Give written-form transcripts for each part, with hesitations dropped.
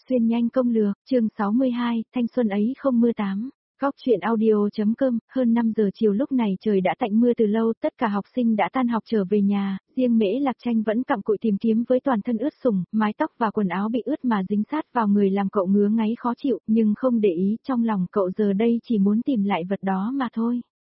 Xuyên nhanh công lược, chương 62, thanh xuân ấy không mưa 8. Góc chuyện audio.com, hơn 5 giờ chiều lúc này trời đã tạnh mưa từ lâu, tất cả học sinh đã tan học trở về nhà, riêng Mễ Lạc Tranh vẫn cặm cụi tìm kiếm với toàn thân ướt sũng, mái tóc và quần áo bị ướt mà dính sát vào người làm cậu ngứa ngáy khó chịu, nhưng không để ý, trong lòng cậu giờ đây chỉ muốn tìm lại vật đó mà thôi.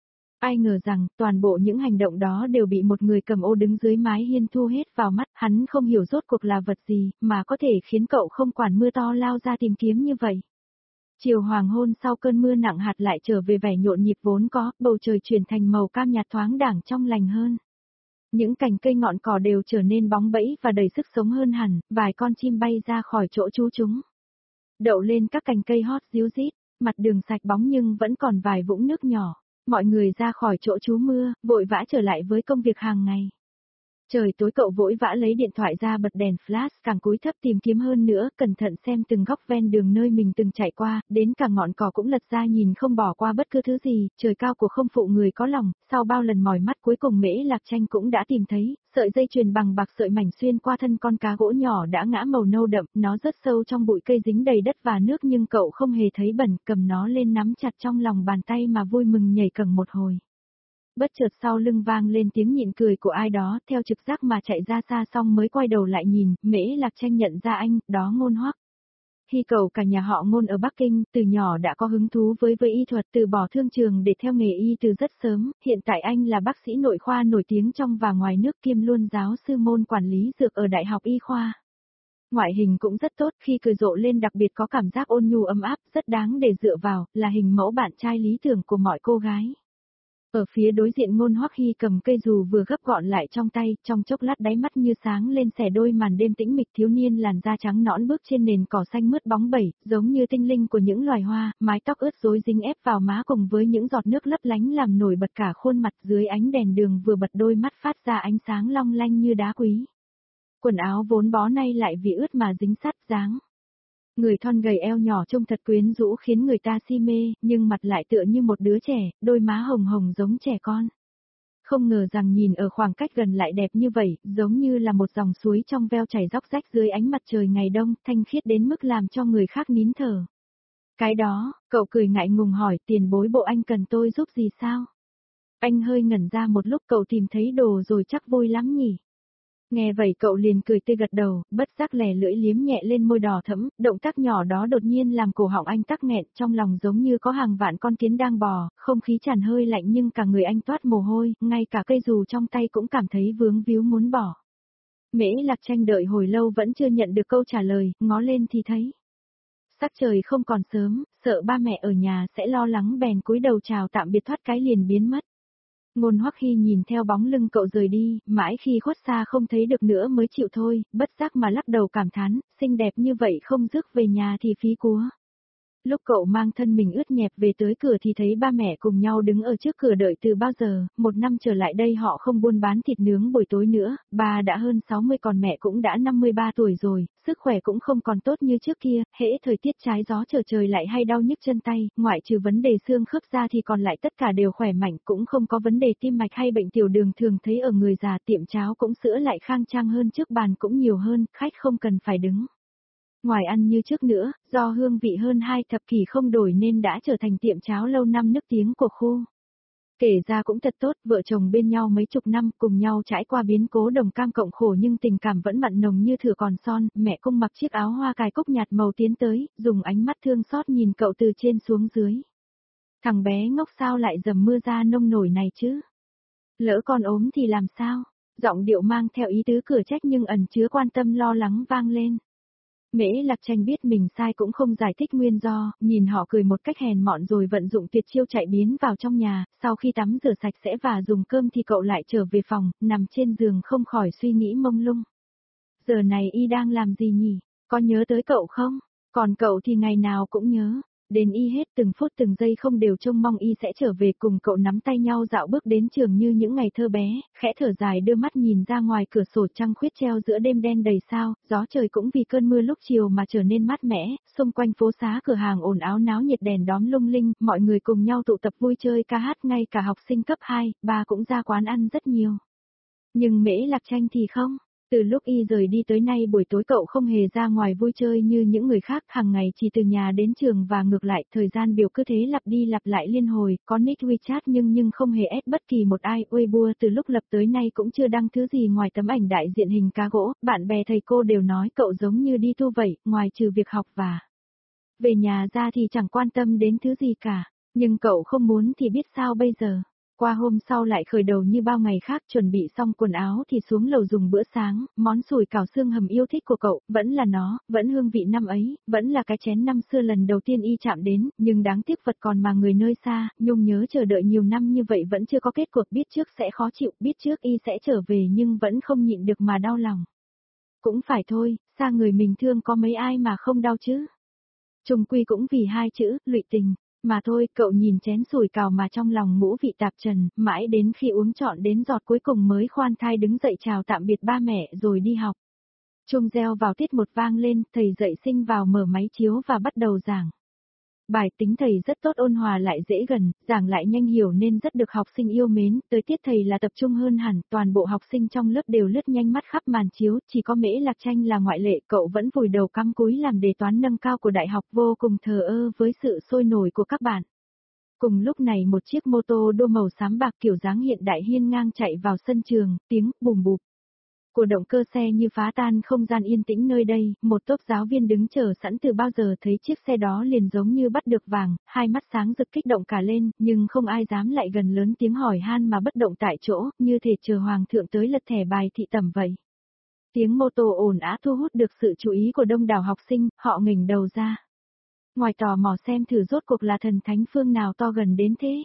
Ai ngờ rằng, toàn bộ những hành động đó đều bị một người cầm ô đứng dưới mái hiên thu hết vào mắt, hắn không hiểu rốt cuộc là vật gì, mà có thể khiến cậu không quản mưa to lao ra tìm kiếm như vậy. Chiều hoàng hôn sau cơn mưa nặng hạt lại trở về vẻ nhộn nhịp vốn có, bầu trời chuyển thành màu cam nhạt thoáng đãng trong lành hơn. Những cành cây ngọn cỏ đều trở nên bóng bẫy và đầy sức sống hơn hẳn, vài con chim bay ra khỏi chỗ trú chúng. Đậu lên các cành cây hót ríu rít, mặt đường sạch bóng nhưng vẫn còn vài vũng nước nhỏ. Mọi người ra khỏi chỗ trú mưa, vội vã trở lại với công việc hàng ngày. Trời tối cậu vội vã lấy điện thoại ra bật đèn flash càng cúi thấp tìm kiếm hơn nữa, cẩn thận xem từng góc ven đường nơi mình từng chạy qua, đến cả ngọn cỏ cũng lật ra nhìn không bỏ qua bất cứ thứ gì, trời cao của không phụ người có lòng, sau bao lần mỏi mắt cuối cùng Mễ Lạc Tranh cũng đã tìm thấy, sợi dây chuyền bằng bạc sợi mảnh xuyên qua thân con cá gỗ nhỏ đã ngã màu nâu đậm, nó rất sâu trong bụi cây dính đầy đất và nước nhưng cậu không hề thấy bẩn, cầm nó lên nắm chặt trong lòng bàn tay mà vui mừng nhảy cẫng một hồi. Bất chợt sau lưng vang lên tiếng nhịn cười của ai đó, theo trực giác mà chạy ra xa xong mới quay đầu lại nhìn, Mễ Lạc Tranh nhận ra anh, đó Ngôn Hoắc. Hy Cẩu cả nhà họ Ngôn ở Bắc Kinh, từ nhỏ đã có hứng thú với y thuật, từ bỏ thương trường để theo nghề y từ rất sớm, hiện tại anh là bác sĩ nội khoa nổi tiếng trong và ngoài nước kiêm luôn giáo sư môn quản lý dược ở Đại học Y khoa. Ngoại hình cũng rất tốt, khi cười rộ lên đặc biệt có cảm giác ôn nhu ấm áp, rất đáng để dựa vào, là hình mẫu bạn trai lý tưởng của mọi cô gái. Ở phía đối diện Ngôn Hoắc Hy cầm cây dù vừa gấp gọn lại trong tay, trong chốc lát đáy mắt như sáng lên xẻ đôi màn đêm tĩnh mịch, thiếu niên làn da trắng nõn bước trên nền cỏ xanh mướt bóng bẩy, giống như tinh linh của những loài hoa, mái tóc ướt rối dính ép vào má cùng với những giọt nước lấp lánh làm nổi bật cả khuôn mặt, dưới ánh đèn đường vừa bật đôi mắt phát ra ánh sáng long lanh như đá quý. Quần áo vốn bó nay lại vì ướt mà dính sát dáng. Người thon gầy eo nhỏ trông thật quyến rũ khiến người ta si mê, nhưng mặt lại tựa như một đứa trẻ, đôi má hồng hồng giống trẻ con. Không ngờ rằng nhìn ở khoảng cách gần lại đẹp như vậy, giống như là một dòng suối trong veo chảy róc rách dưới ánh mặt trời ngày đông, thanh khiết đến mức làm cho người khác nín thở. Cái đó, cậu cười ngại ngùng hỏi, tiền bối bộ anh cần tôi giúp gì sao? Anh hơi ngẩn ra một lúc, cậu tìm thấy đồ rồi chắc vui lắm nhỉ? Nghe vậy cậu liền cười tươi gật đầu, bất giác lè lưỡi liếm nhẹ lên môi đỏ thẫm, động tác nhỏ đó đột nhiên làm cổ họng anh tắc nghẹn, trong lòng giống như có hàng vạn con kiến đang bò, không khí tràn hơi lạnh nhưng cả người anh toát mồ hôi, ngay cả cây dù trong tay cũng cảm thấy vướng víu muốn bỏ. Mễ Lạc Tranh đợi hồi lâu vẫn chưa nhận được câu trả lời, ngó lên thì thấy. Sắc trời không còn sớm, sợ ba mẹ ở nhà sẽ lo lắng bèn cúi đầu chào tạm biệt thoát cái liền biến mất. Ngôn Hoắc Hy nhìn theo bóng lưng cậu rời đi, mãi khi khuất xa không thấy được nữa mới chịu thôi, bất giác mà lắc đầu cảm thán, xinh đẹp như vậy không rước về nhà thì phí của. Lúc cậu mang thân mình ướt nhẹp về tới cửa thì thấy ba mẹ cùng nhau đứng ở trước cửa đợi từ bao giờ, một năm trở lại đây họ không buôn bán thịt nướng buổi tối nữa, ba đã hơn 60 còn mẹ cũng đã 53 tuổi rồi, sức khỏe cũng không còn tốt như trước kia, hễ thời tiết trái gió trở trời lại hay đau nhức chân tay, ngoại trừ vấn đề xương khớp ra thì còn lại tất cả đều khỏe mạnh, cũng không có vấn đề tim mạch hay bệnh tiểu đường thường thấy ở người già, tiệm cháo cũng sữa lại khang trang hơn trước, bàn cũng nhiều hơn, khách không cần phải đứng ngoài ăn như trước nữa, do hương vị hơn 2 thập kỷ không đổi nên đã trở thành tiệm cháo lâu năm nức tiếng của khu. Kể ra cũng thật tốt, vợ chồng bên nhau mấy chục năm, cùng nhau trải qua biến cố đồng cam cộng khổ nhưng tình cảm vẫn mặn nồng như thửa còn son, mẹ Cung mặc chiếc áo hoa cài cúc nhạt màu tiến tới, dùng ánh mắt thương xót nhìn cậu từ trên xuống dưới. Thằng bé ngốc sao lại dầm mưa ra nông nổi này chứ? Lỡ con ốm thì làm sao? Giọng điệu mang theo ý tứ cửa trách nhưng ẩn chứa quan tâm lo lắng vang lên. Mễ Lạc Tranh biết mình sai cũng không giải thích nguyên do, nhìn họ cười một cách hèn mọn rồi vận dụng tuyệt chiêu chạy biến vào trong nhà, sau khi tắm rửa sạch sẽ và dùng cơm thì cậu lại trở về phòng, nằm trên giường không khỏi suy nghĩ mông lung. Giờ này y đang làm gì nhỉ? Có nhớ tới cậu không? Còn cậu thì ngày nào cũng nhớ. Đến y hết từng phút từng giây không đều trông mong y sẽ trở về cùng cậu nắm tay nhau dạo bước đến trường như những ngày thơ bé, khẽ thở dài đưa mắt nhìn ra ngoài cửa sổ trăng khuyết treo giữa đêm đen đầy sao, gió trời cũng vì cơn mưa lúc chiều mà trở nên mát mẻ, xung quanh phố xá cửa hàng ồn ào náo nhiệt đèn đóm lung linh, mọi người cùng nhau tụ tập vui chơi ca hát, ngay cả học sinh cấp 2, 3 cũng ra quán ăn rất nhiều. Nhưng Mễ Lạc Tranh thì không. Từ lúc y rời đi tới nay buổi tối cậu không hề ra ngoài vui chơi như những người khác, hàng ngày chỉ từ nhà đến trường và ngược lại, thời gian biểu cứ thế lặp đi lặp lại liên hồi, có nick WeChat nhưng không hề add bất kỳ một ai, Weibo từ lúc lập tới nay cũng chưa đăng thứ gì ngoài tấm ảnh đại diện hình cá gỗ, bạn bè thầy cô đều nói cậu giống như đi tu vậy, ngoài trừ việc học và về nhà ra thì chẳng quan tâm đến thứ gì cả, nhưng cậu không muốn thì biết sao bây giờ. Qua hôm sau lại khởi đầu như bao ngày khác, chuẩn bị xong quần áo thì xuống lầu dùng bữa sáng, món sủi cảo xương hầm yêu thích của cậu, vẫn là nó, vẫn hương vị năm ấy, vẫn là cái chén năm xưa lần đầu tiên y chạm đến, nhưng đáng tiếc vật còn mà người nơi xa, Nhung nhớ chờ đợi nhiều năm như vậy vẫn chưa có kết cuộc, biết trước sẽ khó chịu, biết trước y sẽ trở về nhưng vẫn không nhịn được mà đau lòng. Cũng phải thôi, xa người mình thương có mấy ai mà không đau chứ. Chung quy cũng vì hai chữ, lụy tình. Mà thôi, cậu nhìn chén sủi cảo mà trong lòng ngũ vị tạp trần, mãi đến khi uống trọn đến giọt cuối cùng mới khoan thai đứng dậy chào tạm biệt ba mẹ rồi đi học. Chuông reo vào tiết một vang lên, thầy dạy sinh vào mở máy chiếu và bắt đầu giảng. Bài tính thầy rất tốt, ôn hòa lại dễ gần, giảng lại nhanh hiểu nên rất được học sinh yêu mến, tới tiết thầy là tập trung hơn hẳn, toàn bộ học sinh trong lớp đều lướt nhanh mắt khắp màn chiếu, chỉ có Mễ Lạc Tranh là ngoại lệ, cậu vẫn vùi đầu cắm cúi làm đề toán nâng cao của đại học, vô cùng thờ ơ với sự sôi nổi của các bạn. Cùng lúc này một chiếc mô tô đua màu xám bạc kiểu dáng hiện đại hiên ngang chạy vào sân trường, tiếng bùm bụp của động cơ xe như phá tan không gian yên tĩnh nơi đây, một tốp giáo viên đứng chờ sẵn từ bao giờ thấy chiếc xe đó liền giống như bắt được vàng, hai mắt sáng rực kích động cả lên, nhưng không ai dám lại gần lớn tiếng hỏi han mà bất động tại chỗ, như thể chờ hoàng thượng tới lật thẻ bài thị tẩm vậy. Tiếng mô tô ồn ào thu hút được sự chú ý của đông đảo học sinh, họ nghỉnh đầu ra. Ngoài tò mò xem thử rốt cuộc là thần thánh phương nào to gần đến thế.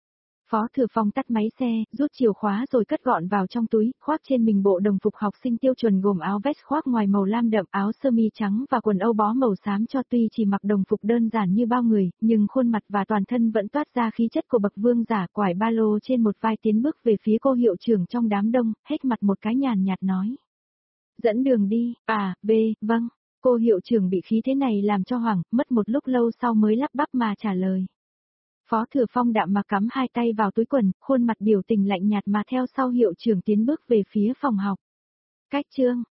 Phó Thừa Phong tắt máy xe, rút chìa khóa rồi cất gọn vào trong túi, khoác trên mình bộ đồng phục học sinh tiêu chuẩn gồm áo vest khoác ngoài màu lam đậm, áo sơ mi trắng và quần âu bó màu xám cho tuy chỉ mặc đồng phục đơn giản như bao người, nhưng khuôn mặt và toàn thân vẫn toát ra khí chất của bậc vương giả, quải ba lô trên một vai tiến bước về phía cô hiệu trưởng trong đám đông, hết mặt một cái nhàn nhạt nói. Dẫn đường đi, vâng. Cô hiệu trưởng bị khí thế này làm cho hoảng, mất một lúc lâu sau mới lắp bắp mà trả lời. Phó Thừa Phong đạm mà cắm hai tay vào túi quần, khuôn mặt biểu tình lạnh nhạt mà theo sau hiệu trưởng tiến bước về phía phòng học. Cách chương